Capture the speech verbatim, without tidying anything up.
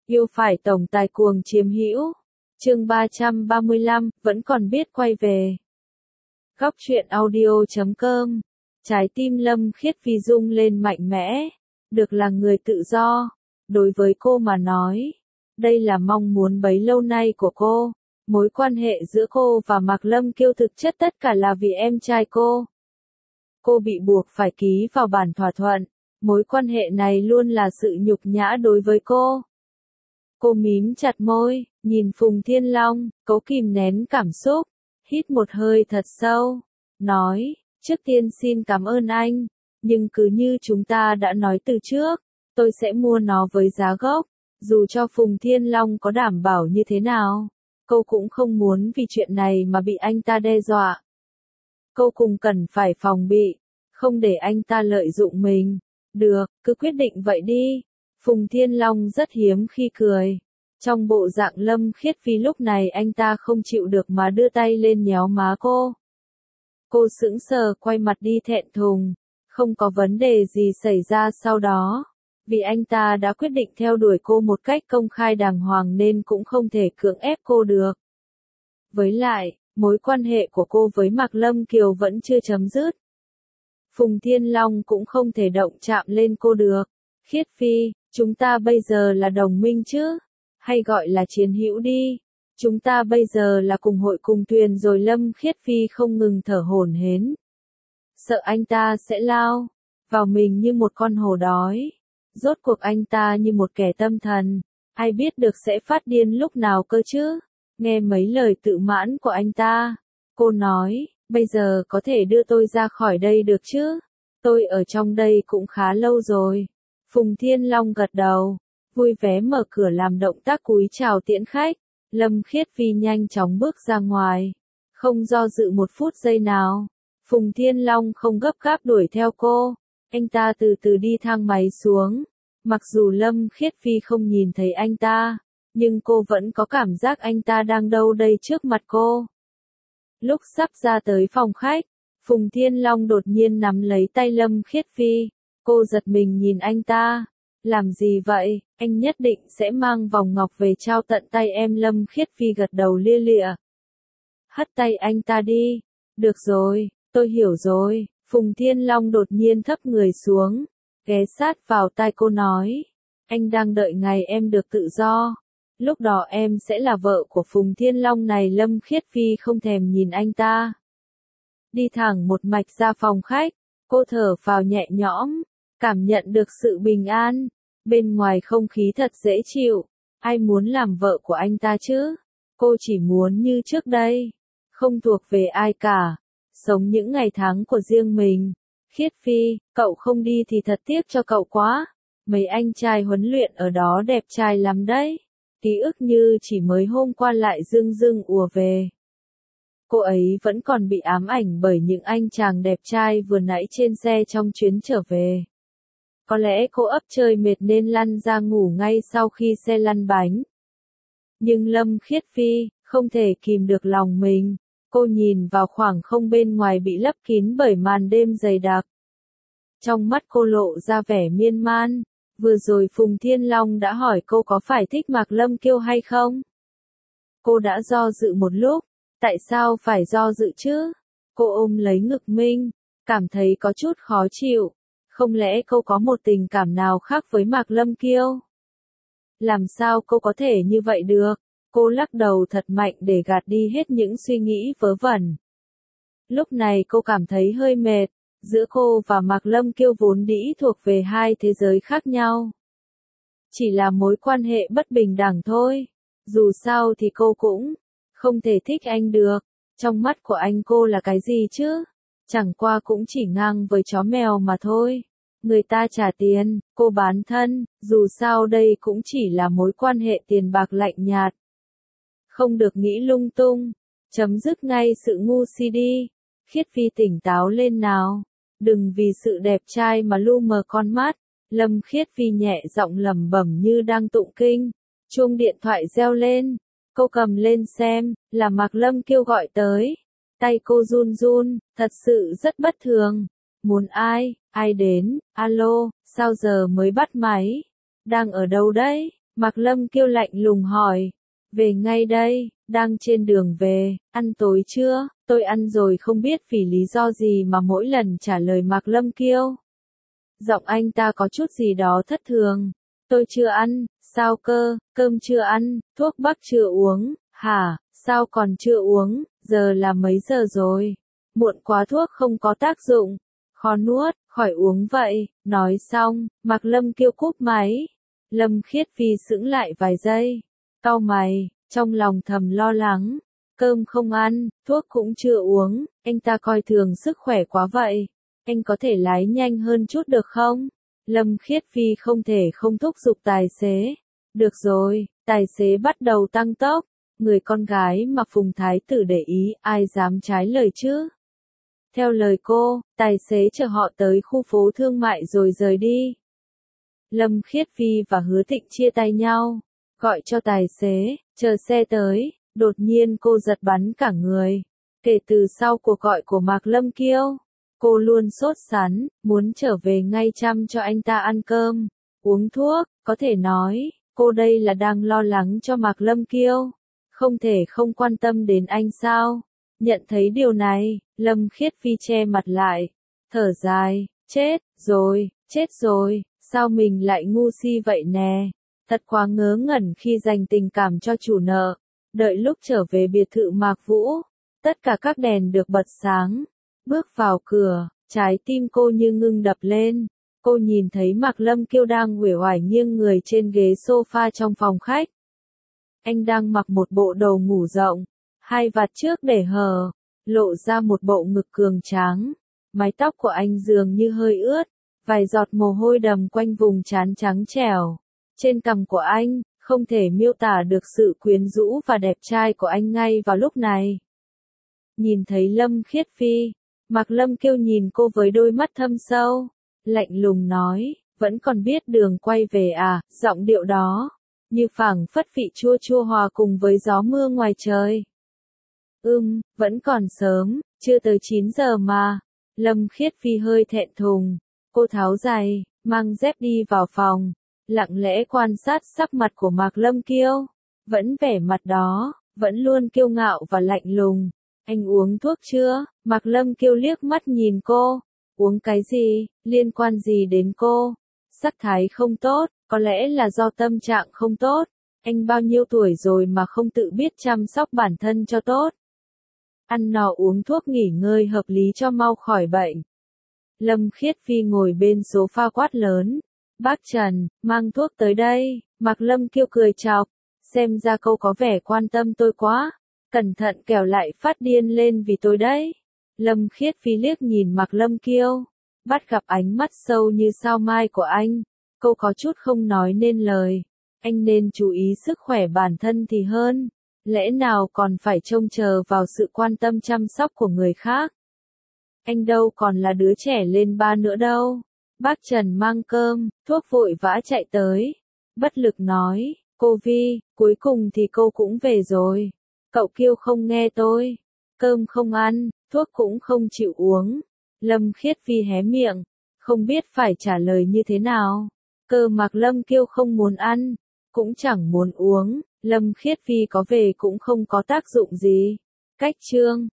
Yêu phải tổng tài cuồng chiếm hữu. Chương ba trăm ba mươi lăm, vẫn còn biết quay về. Góc truyện audio chấm com. Trái tim Lâm Khiết Phi rung lên mạnh mẽ. Được là người tự do. Đối với cô mà nói, đây là mong muốn bấy lâu nay của cô. Mối quan hệ giữa cô và Mạc Lâm Kiêu thực chất tất cả là vì em trai cô. Cô bị buộc phải ký vào bản thỏa thuận. Mối quan hệ này luôn là sự nhục nhã đối với cô. Cô mím chặt môi, nhìn Phùng Thiên Long, cố kìm nén cảm xúc, hít một hơi thật sâu, nói, trước tiên xin cảm ơn anh, nhưng cứ như chúng ta đã nói từ trước, tôi sẽ mua nó với giá gốc, dù cho Phùng Thiên Long có đảm bảo như thế nào, cô cũng không muốn vì chuyện này mà bị anh ta đe dọa. Cô cùng cần phải phòng bị, không để anh ta lợi dụng mình. Được, cứ quyết định vậy đi. Phùng Thiên Long rất hiếm khi cười. Trong bộ dạng Lâm Khiết Phi lúc này anh ta không chịu được mà đưa tay lên nhéo má cô. Cô sững sờ quay mặt đi thẹn thùng. Không có vấn đề gì xảy ra sau đó. Vì anh ta đã quyết định theo đuổi cô một cách công khai đàng hoàng nên cũng không thể cưỡng ép cô được. Với lại, mối quan hệ của cô với Mạc Lâm Kiều vẫn chưa chấm dứt. Phùng Thiên Long cũng không thể động chạm lên cô được. Khiết Phi, chúng ta bây giờ là đồng minh chứ? Hay gọi là chiến hữu đi. Chúng ta bây giờ là cùng hội cùng thuyền rồi. Lâm Khiết Phi không ngừng thở hổn hển. Sợ anh ta sẽ lao vào mình như một con hổ đói. Rốt cuộc anh ta như một kẻ tâm thần. Ai biết được sẽ phát điên lúc nào cơ chứ? Nghe mấy lời tự mãn của anh ta. Cô nói, bây giờ có thể đưa tôi ra khỏi đây được chứ? Tôi ở trong đây cũng khá lâu rồi. Phùng Thiên Long gật đầu, vui vẻ mở cửa làm động tác cúi chào tiễn khách. Lâm Khiết Phi nhanh chóng bước ra ngoài. Không do dự một phút giây nào. Phùng Thiên Long không gấp gáp đuổi theo cô. Anh ta từ từ đi thang máy xuống. Mặc dù Lâm Khiết Phi không nhìn thấy anh ta, nhưng cô vẫn có cảm giác anh ta đang đâu đây trước mặt cô. Lúc sắp ra tới phòng khách, Phùng Thiên Long đột nhiên nắm lấy tay Lâm Khiết Phi. Cô giật mình nhìn anh ta. Làm gì vậy? Anh nhất định sẽ mang vòng ngọc về trao tận tay em. Lâm Khiết Phi gật đầu lia lịa. Hất tay anh ta đi. Được rồi, tôi hiểu rồi. Phùng Thiên Long đột nhiên thấp người xuống, ghé sát vào tai cô nói. Anh đang đợi ngày em được tự do. Lúc đó em sẽ là vợ của Phùng Thiên Long này. Lâm Khiết Phi không thèm nhìn anh ta. Đi thẳng một mạch ra phòng khách, cô thở phào nhẹ nhõm, cảm nhận được sự bình an. Bên ngoài không khí thật dễ chịu. Ai muốn làm vợ của anh ta chứ? Cô chỉ muốn như trước đây, không thuộc về ai cả, sống những ngày tháng của riêng mình. Khiết Phi, cậu không đi thì thật tiếc cho cậu quá. Mấy anh trai huấn luyện ở đó đẹp trai lắm đấy. Ký ức như chỉ mới hôm qua lại dưng dưng ùa về. Cô ấy vẫn còn bị ám ảnh bởi những anh chàng đẹp trai vừa nãy trên xe trong chuyến trở về. Có lẽ cô ấp chơi mệt nên lăn ra ngủ ngay sau khi xe lăn bánh. Nhưng Lâm Khiết Phi không thể kìm được lòng mình. Cô nhìn vào khoảng không bên ngoài bị lấp kín bởi màn đêm dày đặc. Trong mắt cô lộ ra vẻ miên man. Vừa rồi Phùng Thiên Long đã hỏi cô có phải thích Mạc Lâm Kiêu hay không? Cô đã do dự một lúc. Tại sao phải do dự chứ? Cô ôm lấy ngực mình, cảm thấy có chút khó chịu. Không lẽ cô có một tình cảm nào khác với Mạc Lâm Kiêu? Làm sao cô có thể như vậy được? Cô lắc đầu thật mạnh để gạt đi hết những suy nghĩ vớ vẩn. Lúc này cô cảm thấy hơi mệt. Giữa cô và Mạc Lâm Kiêu vốn dĩ thuộc về hai thế giới khác nhau. Chỉ là mối quan hệ bất bình đẳng thôi. Dù sao thì cô cũng không thể thích anh được. Trong mắt của anh cô là cái gì chứ? Chẳng qua cũng chỉ ngang với chó mèo mà thôi. Người ta trả tiền, cô bán thân, dù sao đây cũng chỉ là mối quan hệ tiền bạc lạnh nhạt. Không được nghĩ lung tung, chấm dứt ngay sự ngu si đi. Khiết Phi tỉnh táo lên nào, đừng vì sự đẹp trai mà lu mờ con mắt. Lâm Khiết Phi nhẹ giọng lẩm bẩm như đang tụng kinh. Chuông điện thoại reo lên, cô cầm lên xem, là Mạc Lâm Kiêu gọi tới. Tay cô run run, thật sự rất bất thường. Muốn ai, ai đến, alo, sao giờ mới bắt máy? Đang ở đâu đấy? Mạc Lâm Kiêu lạnh lùng hỏi. Về ngay đây, đang trên đường về, ăn tối chưa? Tôi ăn rồi, không biết vì lý do gì mà mỗi lần trả lời Mạc Lâm Kiêu. Giọng anh ta có chút gì đó thất thường. Tôi chưa ăn, sao cơ, cơm chưa ăn, thuốc bắc chưa uống, hả, sao còn chưa uống, giờ là mấy giờ rồi? Muộn quá, thuốc không có tác dụng, khó nuốt, khỏi uống vậy. Nói xong, Mạc Lâm Kiêu cúp máy. Lâm Khiết Phi sững lại vài giây, cau mày, trong lòng thầm lo lắng. Cơm không ăn, thuốc cũng chưa uống, anh ta coi thường sức khỏe quá vậy. Anh có thể lái nhanh hơn chút được không? Lâm Khiết Phi không thể không thúc giục tài xế. Được rồi, tài xế bắt đầu tăng tốc. Người con gái mà Phùng Thái Tử để ý, ai dám trái lời chứ? Theo lời cô, tài xế chở họ tới khu phố thương mại rồi rời đi. Lâm Khiết Phi và Hứa Thịnh chia tay nhau, gọi cho tài xế, chờ xe tới, đột nhiên cô giật bắn cả người. Kể từ sau cuộc gọi của Mạc Lâm Kiêu, cô luôn sốt sắng, muốn trở về ngay chăm cho anh ta ăn cơm, uống thuốc, có thể nói, cô đây là đang lo lắng cho Mạc Lâm Kiêu, không thể không quan tâm đến anh sao. Nhận thấy điều này, Lâm Khiết Phi che mặt lại, thở dài, chết rồi, chết rồi, sao mình lại ngu si vậy nè, thật quá ngớ ngẩn khi dành tình cảm cho chủ nợ. Đợi lúc trở về biệt thự Mạc Vũ, tất cả các đèn được bật sáng. Bước vào cửa, trái tim cô như ngưng đập lên. Cô nhìn thấy Mạc Lâm Kiêu đang uể oải nghiêng người trên ghế sofa trong phòng khách. Anh đang mặc một bộ đồ ngủ rộng, hai vạt trước để hở, lộ ra một bộ ngực cường tráng. Mái tóc của anh dường như hơi ướt, vài giọt mồ hôi đầm quanh vùng trán trắng trẻo. Trên cằm của anh, không thể miêu tả được sự quyến rũ và đẹp trai của anh ngay vào lúc này. Nhìn thấy Lâm Khiết Phi, Mạc Lâm Kiêu nhìn cô với đôi mắt thâm sâu, lạnh lùng nói, vẫn còn biết đường quay về à? Giọng điệu đó, như phảng phất vị chua chua hòa cùng với gió mưa ngoài trời. Ừm, vẫn còn sớm, chưa tới chín giờ mà. Lâm Khiết Phi hơi thẹn thùng, cô tháo giày, mang dép đi vào phòng, lặng lẽ quan sát sắc mặt của Mạc Lâm Kiêu, vẫn vẻ mặt đó, vẫn luôn kiêu ngạo và lạnh lùng. Anh uống thuốc chưa? Mạc Lâm Kiêu liếc mắt nhìn cô. Uống cái gì? Liên quan gì đến cô? Sắc thái không tốt, có lẽ là do tâm trạng không tốt. Anh bao nhiêu tuổi rồi mà không tự biết chăm sóc bản thân cho tốt. Ăn no uống thuốc nghỉ ngơi hợp lý cho mau khỏi bệnh. Lâm Khiết Phi ngồi bên sofa quát lớn. Bác Trần, mang thuốc tới đây. Mạc Lâm Kiêu cười chọc. Xem ra câu có vẻ quan tâm tôi quá. Cẩn thận kẻo lại phát điên lên vì tôi đấy. Lâm Khiết Phi liếc nhìn Mạc Lâm Kiêu, bắt gặp ánh mắt sâu như sao mai của anh. Cô có chút không nói nên lời. Anh nên chú ý sức khỏe bản thân thì hơn. Lẽ nào còn phải trông chờ vào sự quan tâm chăm sóc của người khác. Anh đâu còn là đứa trẻ lên ba nữa đâu. Bác Trần mang cơm, thuốc vội vã chạy tới. Bất lực nói, cô Vi, cuối cùng thì cô cũng về rồi. Cậu Kiêu không nghe tôi. Cơm không ăn, thuốc cũng không chịu uống. Lâm Khiết Phi hé miệng, không biết phải trả lời như thế nào. Cơ Mạc Lâm Kiêu không muốn ăn, cũng chẳng muốn uống. Lâm Khiết Phi có về cũng không có tác dụng gì. Cách chương